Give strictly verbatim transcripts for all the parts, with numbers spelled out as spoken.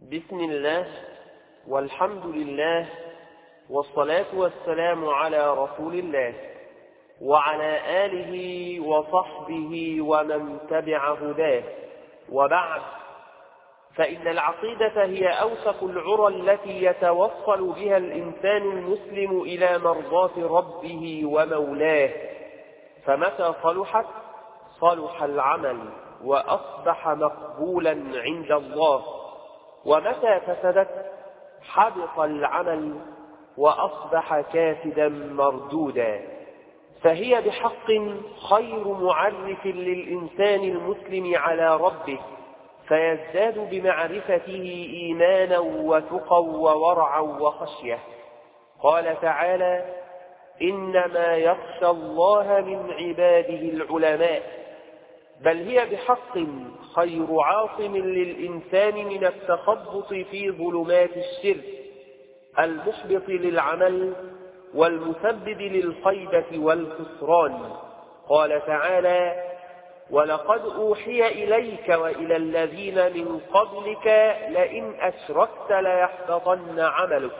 بسم الله والحمد لله والصلاة والسلام على رسول الله وعلى آله وصحبه ومن تبع هداه، وبعد، فإن العقيدة هي أوثق العرى التي يتوصل بها الإنسان المسلم إلى مرضاة ربه ومولاه، فمتى صلحت صلح العمل وأصبح مقبولا عند الله، ومتى فسدت حبط العمل وأصبح كاسدا مردودا. فهي بحق خير معرف للإنسان المسلم على ربه، فيزداد بمعرفته إيمانا وتقى وورعا وخشية. قال تعالى: إنما يخشى الله من عباده العلماء. بل هي بحق خير عاصم للإنسان من التخبط في ظلمات الشرك المحبط للعمل والمسبب للخيبة والخسران. قال تعالى: ولقد أوحي إليك وإلى الذين من قبلك لئن أشركت ليحبطن عملك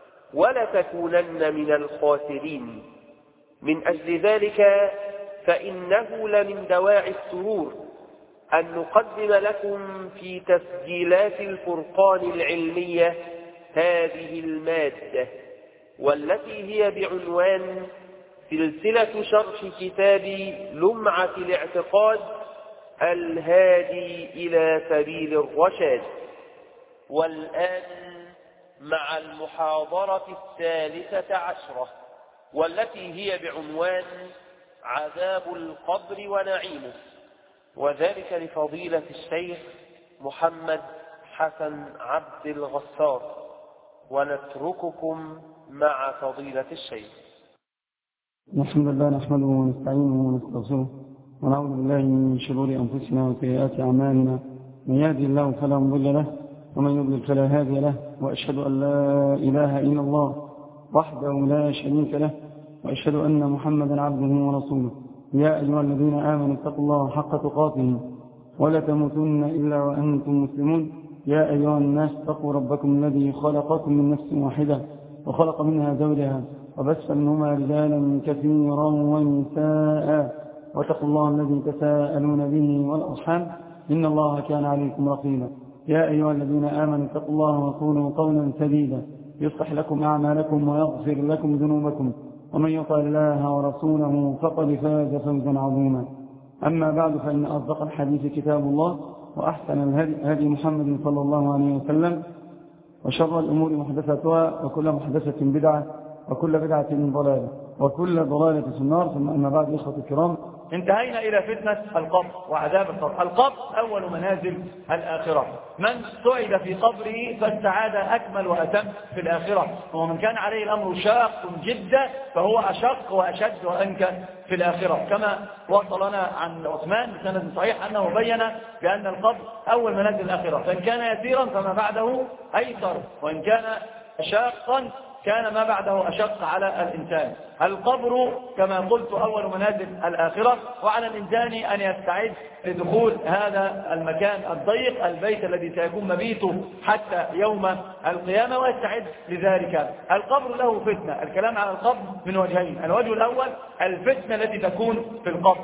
ولتكونن من الخاسرين. من أجل ذلك فإنه لمن دواعي السرور أن نقدم لكم في تسجيلات الفرقان العلمية هذه المادة، والتي هي بعنوان سلسلة شرح كتاب لمعة الاعتقاد الهادي إلى سبيل الرشاد. والآن مع المحاضرة الثالثة عشرة، والتي هي بعنوان عذاب القبر ونعيمه، وذلك لفضيلة الشيخ محمد حسن عبد الغفار. ونترككم مع فضيلة الشيخ. الحمد لله نحمده ونستعينه ونستغفره ونعوذ بالله من شرور أنفسنا وسيئات أعمالنا، من يهدي الله فلا مضل له ومن يضلل فلا هادي له، وأشهد أن لا إله إلا الله وحده لا شريك له، وأشهد أن محمدا عبده ورسوله. يا أيها الذين آمنوا اتقوا الله حق تقاته ولا تموتن إلا وأنتم مسلمون. يا أيها الناس اتقوا ربكم الذي خلقكم من نفس واحدة وخلق منها زوجها وبث منهما رجالا كثيرا ونساء، واتقوا الله الذي تساءلون به والأرحام إن الله كان عليكم رقيبا. يا أيها الذين آمنوا اتقوا الله وقولوا قولا سديدا يصلح لكم أعمالكم ويغفر لكم ذنوبكم، ومن يطع الله ورسوله فقد فاز فوزا عظيما. أما بعد، فإن أصدق الحديث كتاب الله، وأحسن الهدي هدي محمد صلى الله عليه وسلم، وشر الأمور محدثاتها، وكل محدثة بدعة، وكل بدعة ضلالة، وكل ضلالة في النار. ثم أما بعد، إخوة الكرام، انتهينا إلى فتنة القبر وعذاب القبر. القبر أول منازل الآخرة. من سعد في قبره فاستعاد أكمل وأتم في الآخرة، ومن كان عليه الأمر شاق جدا فهو أشق وأشد وأنكى في الآخرة، كما وصلنا عن عثمان بسند صحيح أنه بين بأن القبر أول منازل الآخرة، فإن كان يسيرا فما بعده أيسر، وإن كان شاقا كان ما بعده أشق على الإنسان. القبر كما قلت أول منازل الآخرة، وعلى الإنسان أن يستعد لدخول هذا المكان الضيق، البيت الذي سيكون مبيته حتى يوم القيامة، ويستعد لذلك. القبر له فتنة. الكلام على القبر من وجهين: الوجه الأول الفتنة التي تكون في القبر،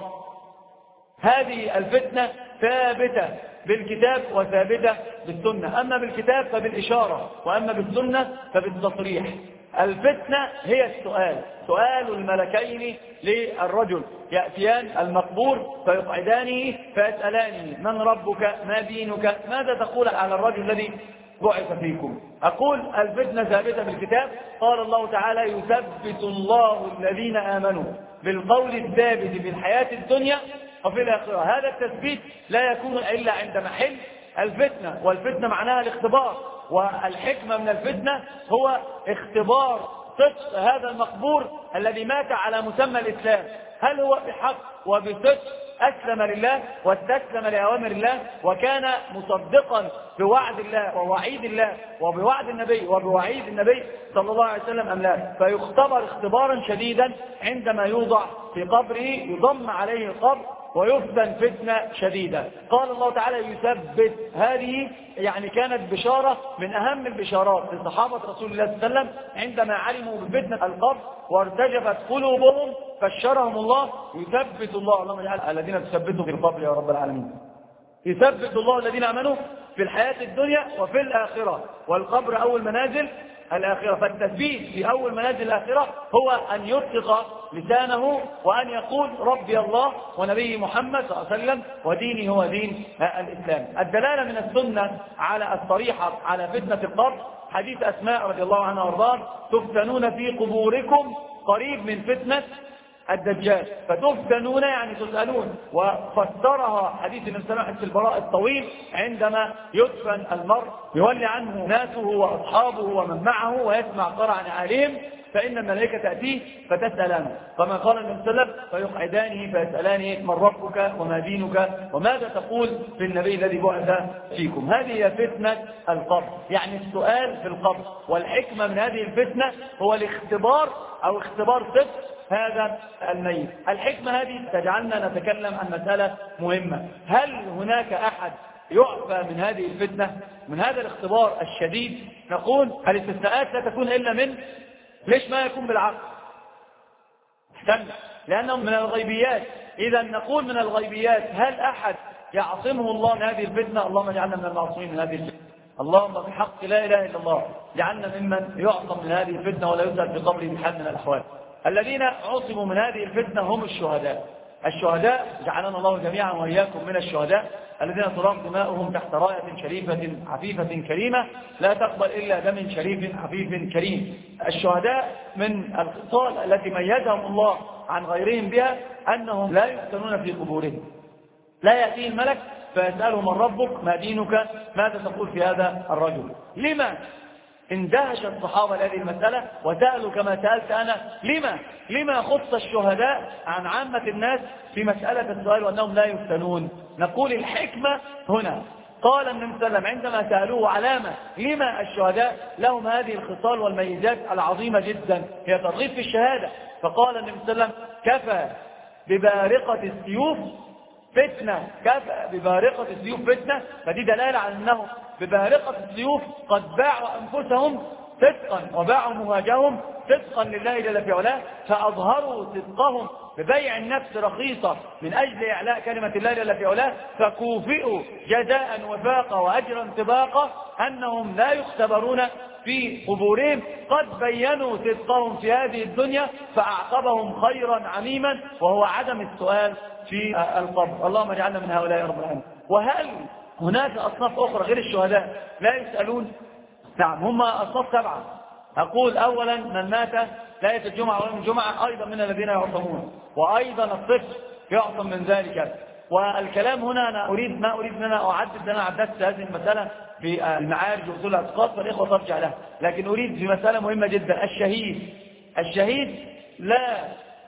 هذه الفتنة ثابتة بالكتاب وثابتة بالسنة، أما بالكتاب فبالإشارة، وأما بالسنة فبالتصريح. الفتنة هي السؤال، سؤال الملكين للرجل، يأتيان المقبور فيقعدانه فيسألانه: من ربك؟ ما دينك؟ ماذا تقول على الرجل الذي بعث فيكم؟ أقول الفتنة ثابتة بالكتاب. قال الله تعالى: يثبت الله الذين آمنوا بالقول الثابت في الحياة الدنيا وفي الآخرة. هذا التثبيت لا يكون إلا عند محل الفتنة، والفتنة معناها الاختبار، والحكمة من الفتنة هو اختبار صدق هذا المقبور الذي مات على مسمى الإسلام، هل هو بحق وبصدق أسلم لله واستسلم لأوامر الله وكان مصدقا بوعد الله ووعيد الله وبوعد النبي وبوعيد النبي صلى الله عليه وسلم أم لا؟ فيختبر اختبارا شديدا عندما يوضع في قبره، يضم عليه القبر ويفتن فتنة شديدة. قال الله تعالى يثبت، هذه يعني كانت بشارة من أهم البشارات لصحابة رسول الله صلى الله عليه وسلم عندما علموا بفتنة القبر وارتجفت قلوبهم، بشرهم الله يثبت الله، اللهم اجعل الذين تثبتوا في القبر يا رب العالمين. يثبت الله الذين آمنوا في الحياة الدنيا وفي الآخرة، والقبر أول منازل الآخرة. فالتثبيت في أول منازل الآخرة هو أن يطلق لسانه وأن يقول ربي الله ونبي محمد صلى الله عليه وسلم وديني هو دين الإسلام. الدلالة من السنة على الصريحة على فتنة القبر حديث أسماء رضي الله عنها وارضاها: تفتنون في قبوركم قريب من فتنة الدجال. فتفتنون يعني تسألون، وفسرها حديث النبي صلى الله عليه وسلم في البراء الطويل: عندما يدفن المرء يولي عنه ناسه وأصحابه ومن معه ويسمع قرع عليهم، فإن الملائكة تأتيه فتسألانه، كما قال النبي صلى الله عليه وسلم: فيقعدانه فيسألانه من ربك وما دينك وماذا تقول في النبي الذي بعث فيكم. هذه هي فتنة القبر، يعني السؤال في القبر. والحكمة من هذه الفتنة هو الاختبار أو اختبار صدق هذا الميت. الحكمة هذه تجعلنا نتكلم عن مسألة مهمة: هل هناك أحد يعفى من هذه الفتنة، من هذا الاختبار الشديد؟ نقول الاستثناءات لا تكون إلا من ليش ما يكون بالعقل؟ احسن، لأنه من الغيبيات. إذا نقول من الغيبيات، هل أحد يعصمه الله من هذه الفتنة؟ اللهم اجعلنا من المعصومين من هذه الفتنة. اللهم بحق لا إله إلا الله جعلنا ممن يعصم من هذه الفتنة ولا يسأل في قبره بحال من الأحوال. الذين عصموا من هذه الفتنة هم الشهداء. الشهداء جعلنا الله جميعا وإياكم من الشهداء الذين ترام دماؤهم تحت راية شريفة عفيفة كريمة لا تقبل إلا دم شريف عفيف كريم. الشهداء من الخصال التي ميزهم الله عن غيرهم بها أنهم لا يفتنون في قبورهم، لا يأتيه الملك فيسأله من ربك ما دينك ماذا تقول في هذا الرجل. لما اندهش الصحابة لهذه المسألة وسألوا كما سألت أنا: لما لما خص الشهداء عن عامة الناس في مسألة السؤال وأنهم لا يفتنون؟ نقول الحكمة هنا. قال النبي صلى الله عليه وسلم عندما سألوه علامة لما الشهداء لهم هذه الخصال والميزات العظيمة جدا، هي ترغيب في الشهادة، فقال النبي صلى الله عليه وسلم: كفى ببارقة السيوف فتنة، كفى ببارقة السيوف فتنة. فدي دلالة على أنهم ببارقة السيوف قد باعوا أنفسهم صدقا وباعوا مهاجهم صدقا لله جل في علاه، فأظهروا صدقهم ببيع النفس رخيصة من أجل إعلاء كلمة الله جل في علاه، فكوفئوا جزاء وفاقا وأجرا سباقا أنهم لا يختبرون في قبورهم، قد بينوا صدقهم في هذه الدنيا فأعقبهم خيرا عميما وهو عدم السؤال في القبر. اللهم اجعلنا من هؤلاء يا رب العالمين. وهل هناك أصناف أخرى غير الشهداء لا يسألون؟ نعم، هم أصناف سبعة. أقول أولا من مات ليلة الجمعة ويوم الجمعة أيضا من الذين يعصمون، وأيضا الطفل يعصم من ذلك. والكلام هنا أنا أريد ما أريد أن أنا أعدد، أنا عددت هذه المسألة في المعارج وأصول الاعتقاد فالإخوة ترجع لها، لكن أريد في مسألة مهمة جدا: الشهيد. الشهيد لا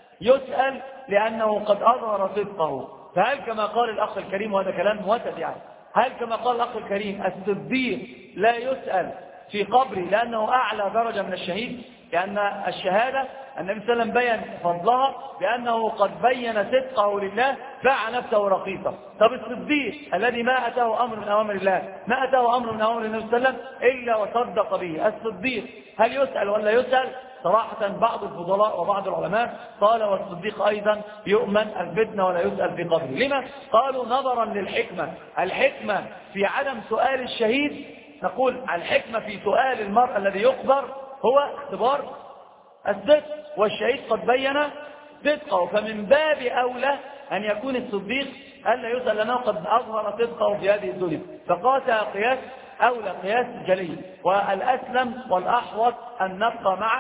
يسأل لأنه قد أظهر صدقه. فهل كما قال الأخ الكريم، وهذا كلام موتد يعني، هل كما قال الأخ الكريم الصديق لا يسأل في قبره لأنه أعلى درجة من الشهيد؟ لأن الشهادة النبي صلى الله عليه وسلم بيّن فضلها بأنه قد بين صدقه لله باع نفسه رخيصة. طب الصديق الذي ما أتاه أمر من أوامر الله، ما أتاه أمر من أوامر النبي صلى الله عليه وسلم إلا وصدق به، الصديق هل يسأل ولا يسأل؟ صراحة بعض الفضلاء وبعض العلماء قال والصديق أيضا يؤمن الفتنة ولا يسأل في قبره. لما؟ قالوا نظرا للحكمة. الحكمة في عدم سؤال الشهيد، نقول الحكمة في سؤال المرء الذي يقبر هو اختبار الصدق، والشهيد قد بين صدقه، فمن باب أولى أن يكون الصديق ألا يسأل لأنه قد أظهر صدقه في هذه الدنيا. فقاسها قياس أولى، قياس جلي، والأسلم والأحوط أن نبقى مع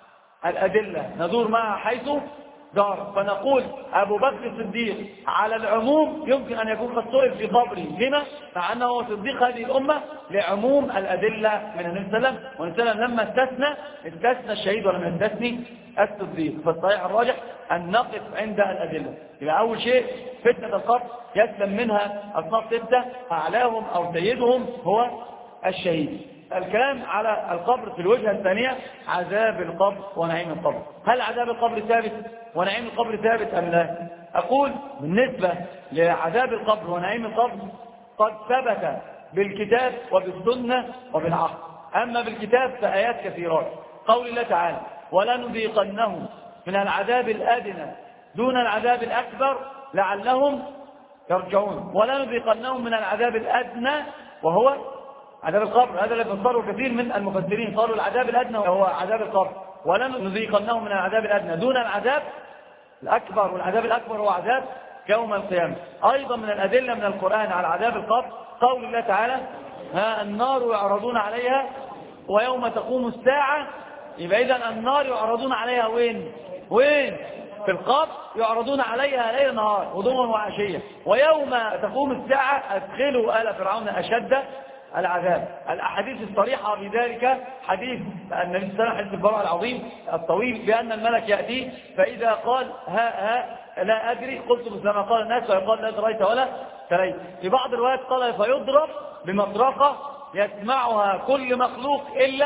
الأدلة، ندور معها حيث دار. فنقول أبو بكر الصديق على العموم يمكن أن يكون قد سئل في قبره. لما؟ مع أنه هو صديق هذه الأمة لعموم الأدلة من النبي صلى الله عليه وسلم، والنبي صلى الله عليه وسلم لما استثنى استثنى الشهيد ولم يستثني الصديق. فالصحيح الراجح أن نقف عند الأدلة. يبقى أول شيء فتنة القبر يسلم منها أصناف ستة، أعلاهم أو سيدهم هو الشهيد. الكلام على القبر في الوجهة الثانية عذاب القبر ونعيم القبر. هل عذاب القبر ثابت ونعيم القبر ثابت أم لا؟ أقول بالنسبة لعذاب القبر ونعيم القبر قد ثبت بالكتاب وبالسنة وبالعقل. أما بالكتاب فآيات كثيرات، قول الله تعالى ولنذيقنهم من العذاب الأدنى دون العذاب الأكبر لعلهم يرجعون، ولنذيقنهم من العذاب الأدنى وهو عذاب القبر. هذا الذي فسره كثير من المفسرين، قالوا العذاب الأدنى وهو عذاب القبر، ولنذيقنهم من العذاب الأدنى دون العذاب الأكبر، والعذاب الأكبر هو عذاب يوم القيامة. أيضا من الأدلة من القرآن على عذاب القبر قول الله تعالى ها النار يعرضون عليها ويوم تقوم الساعة. يبقى إذن النار يعرضون عليها وين وين في القبر، يعرضون عليها ليل نهار غدوا وعشية، ويوم تقوم الساعة أدخلوا آل فرعون أشد العذاب. الأحاديث الصريحة بذلك حديث النبي صلى الله عليه وسلم حديث البراء العظيم الطويل بأن الملك يأتي فإذا قال ها ها لا أدري قلت مثل ما قال الناس ويقال لا دريت ولا تريت. في بعض الروايات قال فيضرب بمطرقة يسمعها كل مخلوق إلا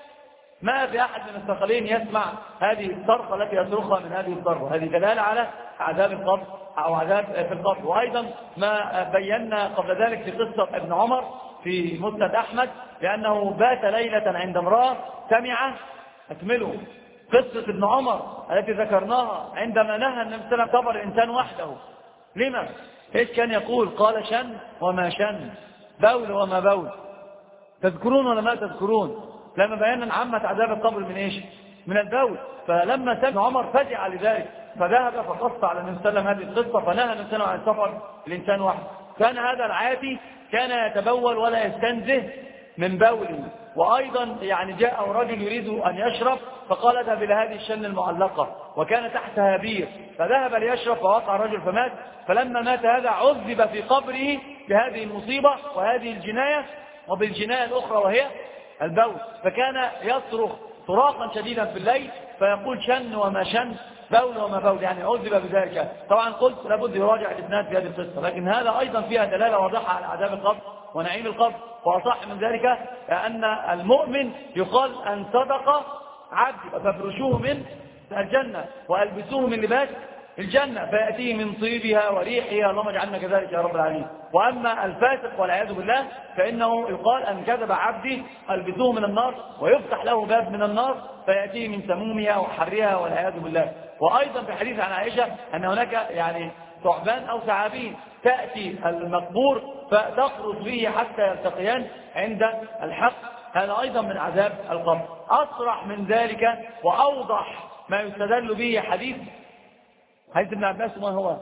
ما في أحد من الثقلين يسمع هذه الصرخة التي يصرخها من هذه الضربة. هذه دلالة على عذاب القبر أو عذاب في القبر. وأيضا ما بينا قبل ذلك في قصة ابن عمر في مسند أحمد لأنه بات ليلة عند امرأة سمع أكمله قصة ابن عمر التي ذكرناها عندما نهى النبي صلى الله عليه وسلم صبر الإنسان وحده. لما؟ إيش كان يقول؟ قال شن وما شن، بول وما بول. تذكرون ولا ما تذكرون لما بينا عامة عذاب القبر من إيش؟ من البول. فلما سمع عمر فزع لذلك فذهب فقص على النبي صلى الله عليه وسلم هذه القصة فنهى النبي صلى الله عليه وسلم عن سفر الإنسان وحده. كان هذا العاتي كان يتبول ولا يستنزه من بوله. وأيضا يعني جاء رجل يريد أن يشرب فقال اذهب إلى هذه الشن المعلقة وكان تحتها بير، فذهب ليشرب فوقع الرجل فمات. فلما مات هذا عذب في قبره بهذه المصيبة وهذه الجناية وبالجناية الأخرى وهي البول. فكان يصرخ صراخا شديدا في الليل فيقول شن وما شن، بول وما بول، يعني عذب بذلك. طبعا قلت لابد يراجع الإسناد في هذه القصة، لكن هذا أيضا فيها دلالة واضحة على عذاب القبر ونعيم القبر. وأصح من ذلك أن المؤمن يقال أن صدق عبد فافرشوه من الجنة وألبسوه من لباس الجنة فيأتيه من طيبها وريحها، اللهم اجعلنا كذلك يا رب العالمين. وأما الفاسق والعياذ بالله فإنه يقال أن كذب عبدي ألبسوه من النار ويفتح له باب من النار فيأتيه من سمومها وحرها والعياذ بالله. وأيضا في حديث عن عائشة أن هناك يعني ثعبان أو ثعابين تأتي المقبور فتخرج فيه حتى يلتقيان عند الحق. هذا أيضا من عذاب القبر. أصرح من ذلك وأوضح ما يستدل به حديث حديث ابن عباس. ما هو؟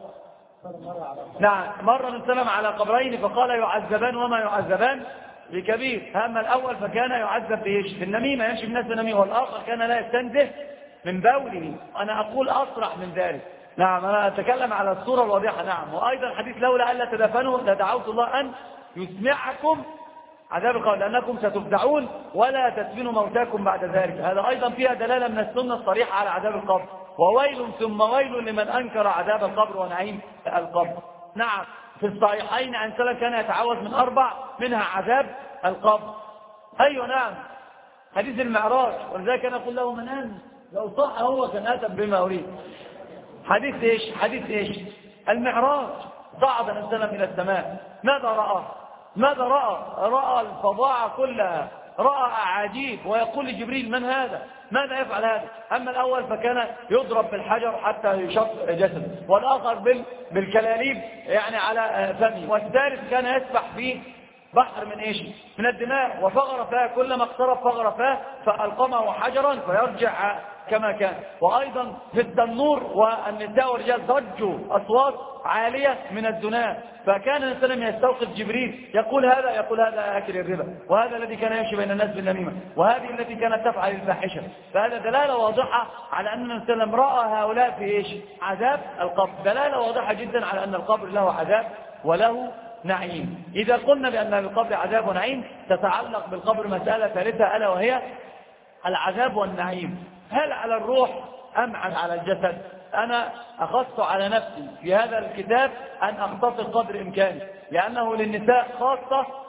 نعم، مر من سلم على قبرين فقال يعذبان وما يعذبان بكبير. أما الأول فكان يعذب بإيش؟ في النميمة، يمشي الناس بالنميمة، والآخر كان لا يستنزه من بوله. أنا أقول أصرح من ذلك. نعم، أنا أتكلم على الصورة الواضحة. نعم. وأيضا حديث لولا ألا تدفنوا لدعوت الله أن يسمعكم عذاب القبر لأنكم ستفزعون ولا تدفنوا موتاكم بعد ذلك. هذا أيضا فيها دلالة من السنة الصريحة على عذاب القبر. وويل ثم ويل لمن أنكر عذاب القبر ونعيم القبر. نعم، في الصحيحين عن سلم كان يتعوذ من أربع منها عذاب القبر. أيوة نعم، حديث المعراج، ولذلك كان يقول له من أنت لو صح هو كان أتى بما أريد. حديث إيش؟ حديث إيش؟ المعراج. صعد النبي صلى الله عليه وسلم إلى السماء، ماذا رأى؟ ماذا رأى؟ رأى الفظاعة كلها، رأى عجيب، ويقول لجبريل من هذا؟ ماذا يفعل هذا؟ أما الأول فكان يضرب بالحجر حتى يشق جسد، والآخر بالكلاليب يعني على فمه، والثالث كان يسبح في بحر من إيش؟ من الدماء، وفغر فاه كلما اقترب فغر فاه فألقمه حجرا فيرجع كما كان. وأيضا في التنور والنساء والرجال ضجوا أصوات عالية من الزنا، فكان النبي صلى الله عليه وسلم يستوقف جبريل يقول هذا يقول هذا أكل الربا، وهذا الذي كان يمشي بين الناس بالنميمة، وهذه التي كانت تفعل الفاحشة. فهذا دلالة واضحة على أن النبي صلى الله عليه وسلم رأى هؤلاء في إيش؟ عذاب القبر. دلالة واضحة جدا على أن القبر له عذاب وله نعيم. إذا قلنا بأن القبر عذاب ونعيم تتعلق بالقبر مسألة ثالثة ألا وهي العذاب والنعيم. هل على الروح أم على الجسد؟ أنا أخص على نفسي في هذا الكتاب أن أختصر قدر إمكاني، لأنه للنساء خاصة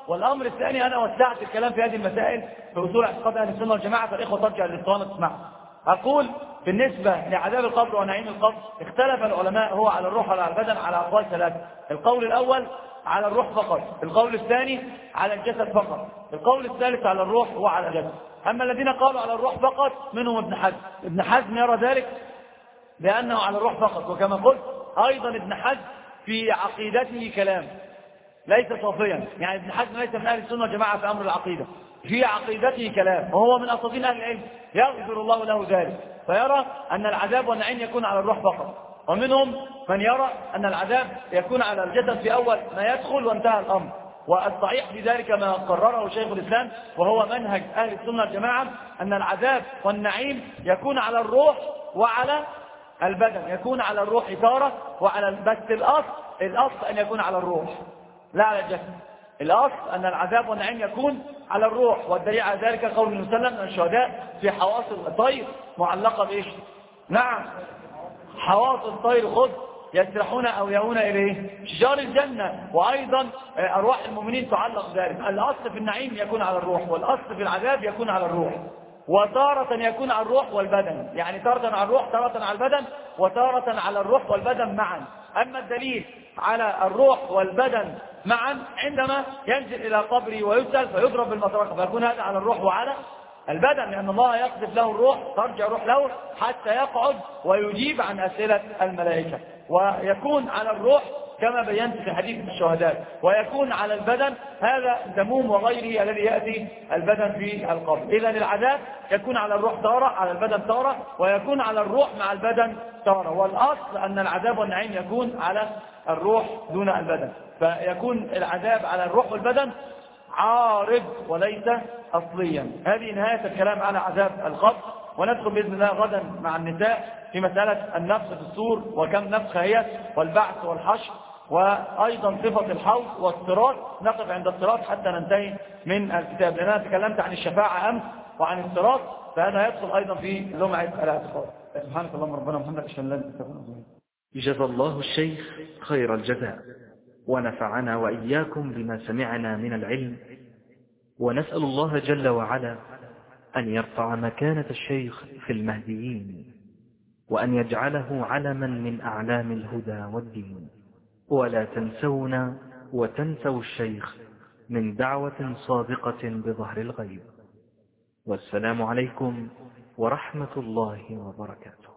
والأمر الثاني أنا وسعت الكلام في هذه المسائل في أصول اعتقاد أهل السنة والجماعة، فالإخوة ترجع للإسطوانة تسمعها. أقول بالنسبة لعذاب القبر ونعيم القبر اختلف العلماء هو على الروح ولا على البدن على أقوال ثلاثة. القول الأول على الروح فقط، القول الثاني على الجسد فقط، القول الثالث على الروح وعلى الجسد. أما الذين قالوا على الروح فقط منهم ابن حزم. ابن حزم يرى ذلك بأنه على الروح فقط، وكما قلت أيضا ابن حزم في عقيدته كلام ليس صافيا، يعني ابن حزم ليس من أهل السنة والجماعة في أمر العقيدة، في عقيدته كلام، وهو من أساطين أهل العلم يغفر الله له ذلك، فيرى أن العذاب والنعيم يكون على الروح فقط. ومنهم من يرى أن العذاب يكون على الجسد في أول ما يدخل وانتهى الأمر. والصحيح في ذلك ما قرره شيخ الإسلام وهو منهج أهل السنة والجماعة، أن العذاب والنعيم يكون على الروح وعلى البدن، يكون على الروح تارة وعلى البس. الأصل الأصل أن يكون على الروح لا على الجسد. الأصل أن العذاب والنعيم يكون على الروح، والدليل على ذلك قول النبي صلى الله عليه وسلم: الشهداء في حواصل الطير معلقة بإيش؟ نعم، حواصل الطير خذ يسرحون أو يهون إليه شجار الجنة. وأيضا أرواح المؤمنين تعلق ذلك. الأصل في النعيم يكون على الروح، والأصل في العذاب يكون على الروح، وتارة يكون على الروح والبدن، يعني تارة على الروح تارة على البدن وتارة على الروح والبدن معا. أما الدليل على الروح والبدن معا عندما ينزل إلى قبره ويسأل فيضرب بالمطرقة، فيكون هذا على الروح وعلى البدن، لأن الله يقذف له الروح ترجع روح له حتى يقعد ويجيب عن أسئلة الملائكة. ويكون على الروح كما بينت في حديث الشهداء، ويكون على البدن هذا الدموم وغيره الذي يأتي البدن في القبر. إذا العذاب يكون على الروح تارة، على البدن تارة، ويكون على الروح مع البدن تارة. والأصل أن العذاب والنعيم يكون على الروح دون البدن، فيكون العذاب على الروح والبدن عارض وليس أصليا. هذه نهاية الكلام على عذاب القبر، وندخل بإذن الله غدا مع النساء في مسألة النفخ في الصور وكم نفخة هي، والبعث والحشر، وأيضا صفة الحوض والصراط. نقف عند الصراط حتى ننتهي من الكتاب، لأن أنا تكلمت عن الشفاعة أمس وعن الصراط، فهذا يدخل أيضا في لمعة الاعتقاد. سبحانك اللهم ربنا وبحمدك أشهد أن لا إله إلا أنت. جزا الله الشيخ خير الجزاء، ونفعنا وإياكم بما سمعنا من العلم، ونسأل الله جل وعلا أن يرفع مكانة الشيخ في المهديين، وأن يجعله علما من أعلام الهدى والدين. ولا تنسونا وتنسوا الشيخ من دعوة صادقة بظهر الغيب. والسلام عليكم ورحمة الله وبركاته.